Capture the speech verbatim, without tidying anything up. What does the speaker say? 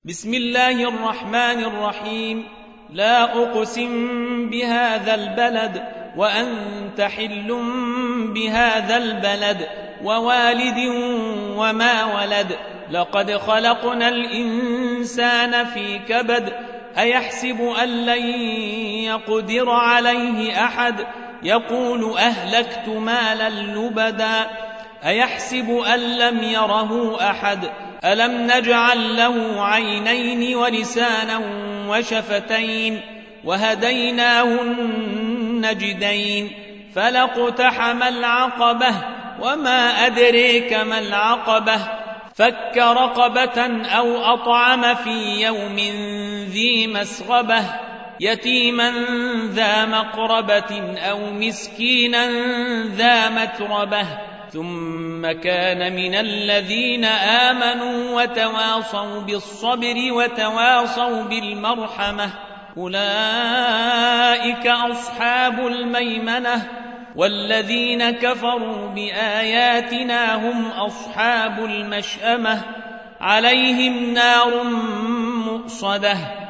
بسم الله الرحمن الرحيم. لا أقسم بهذا البلد وأنت حل بهذا البلد ووالد وما ولد. لقد خلقنا الإنسان في كبد. أيحسب أن لن يقدر عليه أحد. يقول أهلكت مالا لبدا. أيحسب أن لم يره أحد. ألم نجعل له عينين ولسانا وشفتين وهديناه النجدين. فلاقتحم العقبة وما أدريك ما العقبة. فك رقبة أو أطعم في يوم ذي مسغبة. يتيما ذا مقربة أو مسكينا ذا متربة. ثم كان من الذين آمنوا وتواصوا بالصبر وتواصوا بالمرحمة. أولئك أصحاب الميمنة. والذين كفروا بآياتنا هم أصحاب المشأمة. عليهم نار مؤصدة.